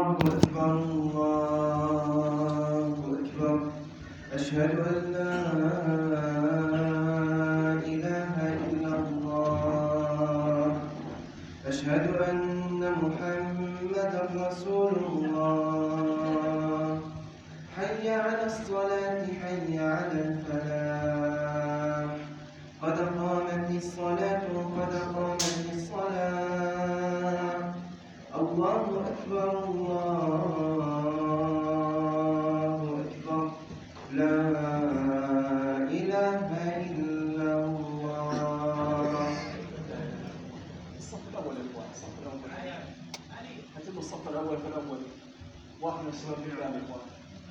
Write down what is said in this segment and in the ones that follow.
أكبر الله أكبر. أشهد أن لا إله إلا الله. أشهد أن محمدا رسول الله. حي على الصلاة حي على الفلاح. قد قامت الصلاة قد قامت الصلاة. الله أكبر الله أكبر. لا إله إلا الله. الصف الأول يا إخوان، الصف الأول. هتبقوا الصف الأول في الأول. واحد من الشباب قدام يا إخوان.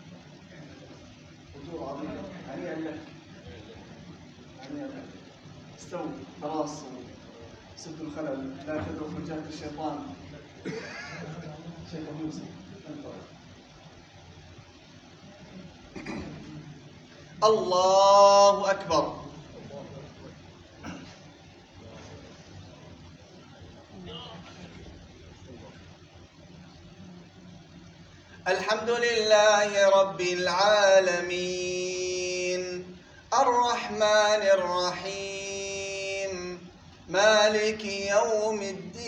وجوه عظيمة. هنيئا لك. هنيئا لك. استووا خلاص وسدوا الخلل، لا تدعوا في جهة الشيطان. شيخ يوسف الله أكبر. الحمد لله رب العالمين الرحمن الرحيم مالك يوم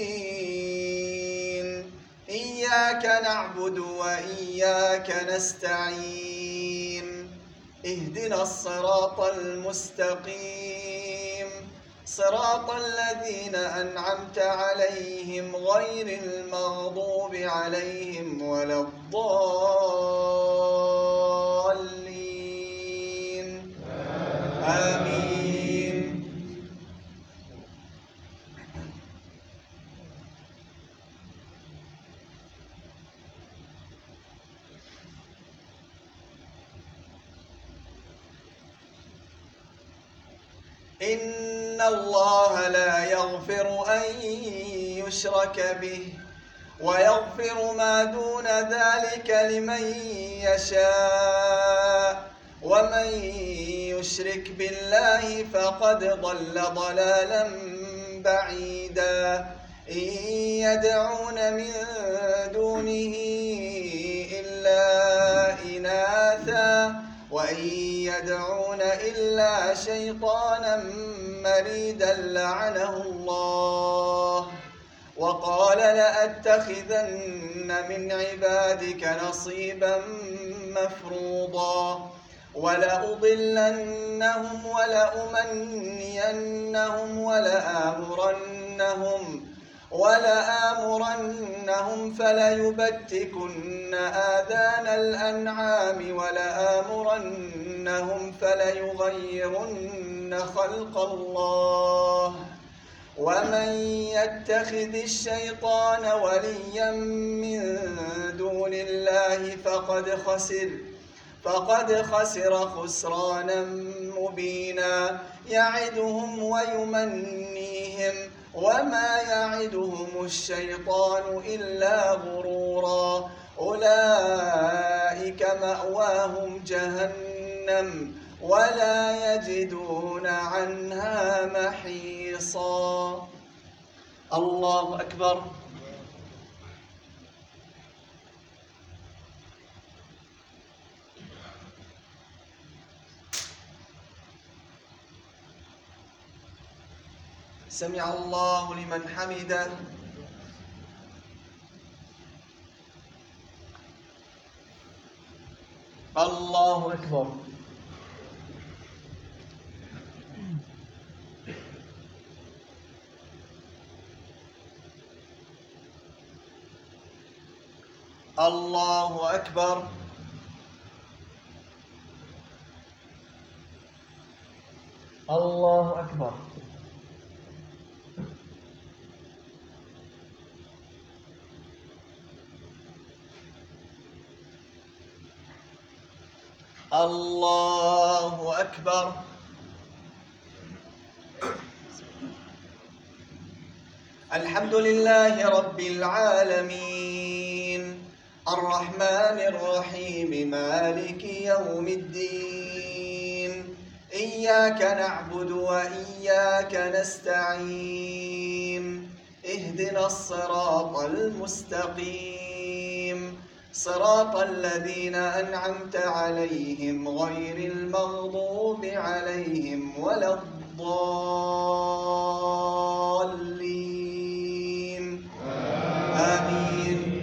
الدين. إياك نعبد وإياك نستعين. اهدنا الصراط المستقيم صراط الذين أنعمت عليهم غير المغضوب عليهم ولا الضالين. آمين. إن الله لا يغفر أن يشرك به ويغفر ما دون ذلك لمن يشاء، ومن يشرك بالله فقد ضل ضلالا بعيدا. إن يدعون من دونه إلا إناثا وإن يدعون إلا شيطانا مريدا لعنه الله. وقال لأتخذن من عبادك نصيبا مفروضا ولأضلنهم ولأمنينهم ولآمرنهم فليبتكن آذان الأنعام ولآمرنهم فليغيرن خلق الله. ومن يتخذ الشيطان وليا من دون الله فقد خسر خسرانا مبينا. يعدهم ويمنيهم وما يعدهم الشيطان إلا غرورا. أولئك مأواهم جهنم ولا يجدون عنها محيصا. الله أكبر. سمع الله لمن حمده. الله أكبر. الله أكبر. الله أكبر. الله أكبر. الحمد لله رب العالمين الرحمن الرحيم مالك يوم الدين. إياك نعبد وإياك نستعين. اهدنا الصراط المستقيم صراط الذين أنعمت عليهم غير المغضوب عليهم ولا الضالين آمين.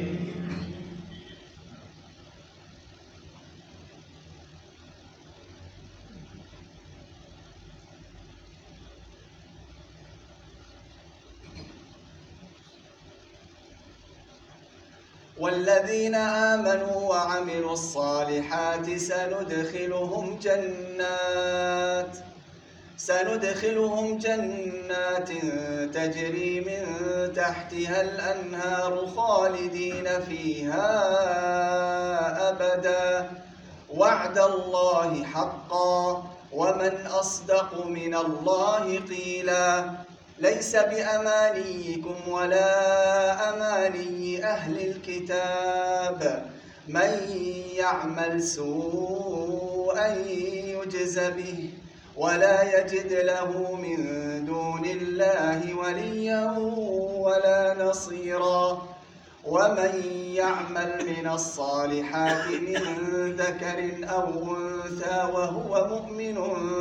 والذين آمنوا وعملوا الصالحات سندخلهم جنات تجري من تحتها الأنهار خالدين فيها أبدا وعد الله حقا ومن أصدق من الله قيلا. ليس بأمانيكم ولا أماني أهل الكتاب من يعمل سوءا يجز به ولا يجد له من دون الله وليا ولا نصيرا. ومن يعمل من الصالحات من ذكر أو أنثى وهو مؤمن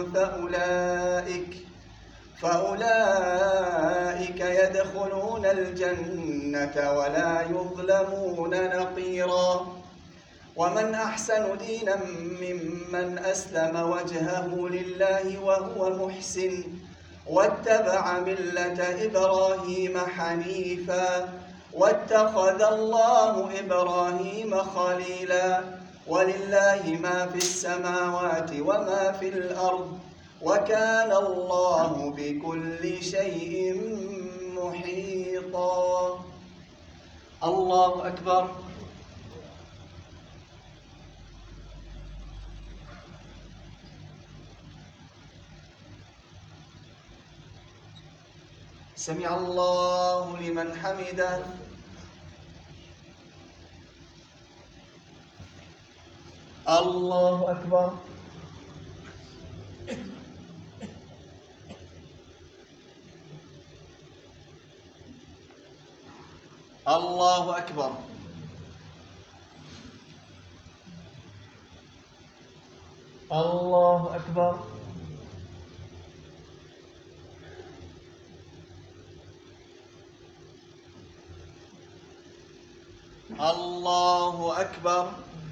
فأولئك يدخلون الجنة ولا يظلمون نقيرا. ومن أحسن دينا ممن أسلم وجهه لله وهو محسن واتبع ملة إبراهيم حنيفا واتخذ الله إبراهيم خليلا. ولله ما في السماوات وما في الأرض وكان الله بكل شيء محيطا. الله أكبر. سمع الله لمن حمده. الله أكبر. الله أكبر. الله أكبر. الله أكبر.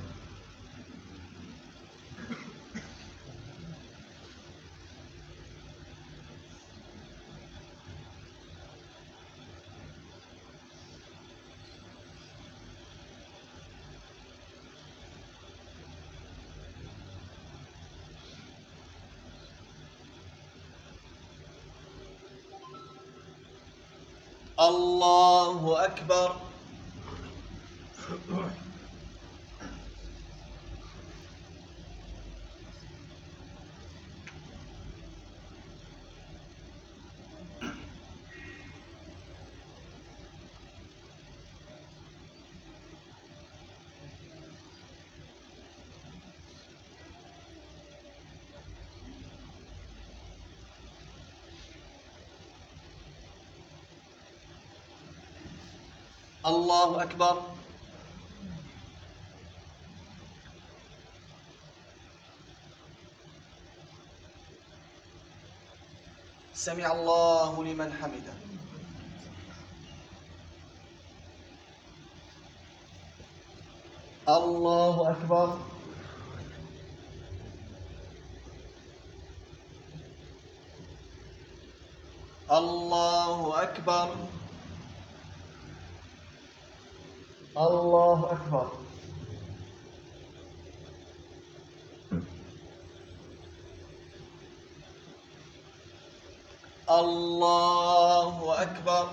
الله أكبر. الله أكبر. سمع الله لمن حمده. الله أكبر. الله أكبر. الله أكبر. الله أكبر.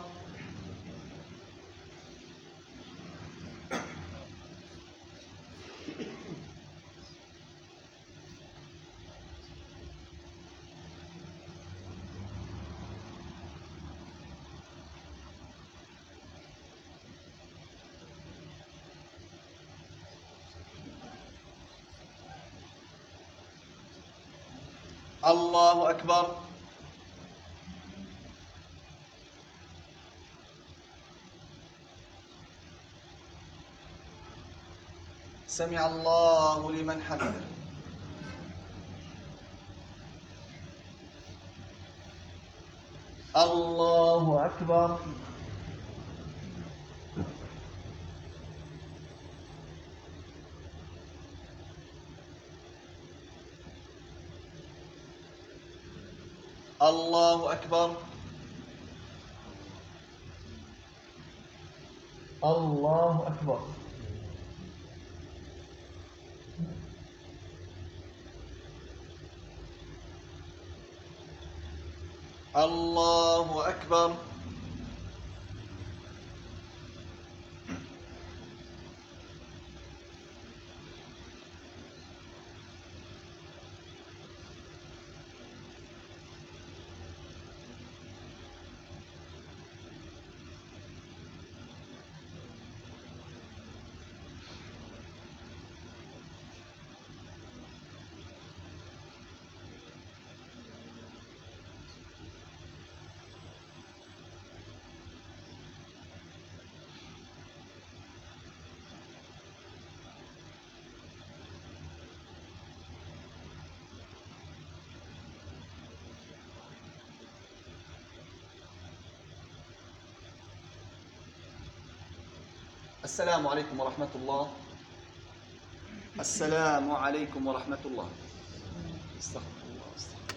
الله أكبر. سمع الله لمن حمده. الله أكبر. الله أكبر. الله أكبر. الله أكبر. السلام عليكم ورحمة الله. السلام عليكم ورحمة الله. استغفر الله.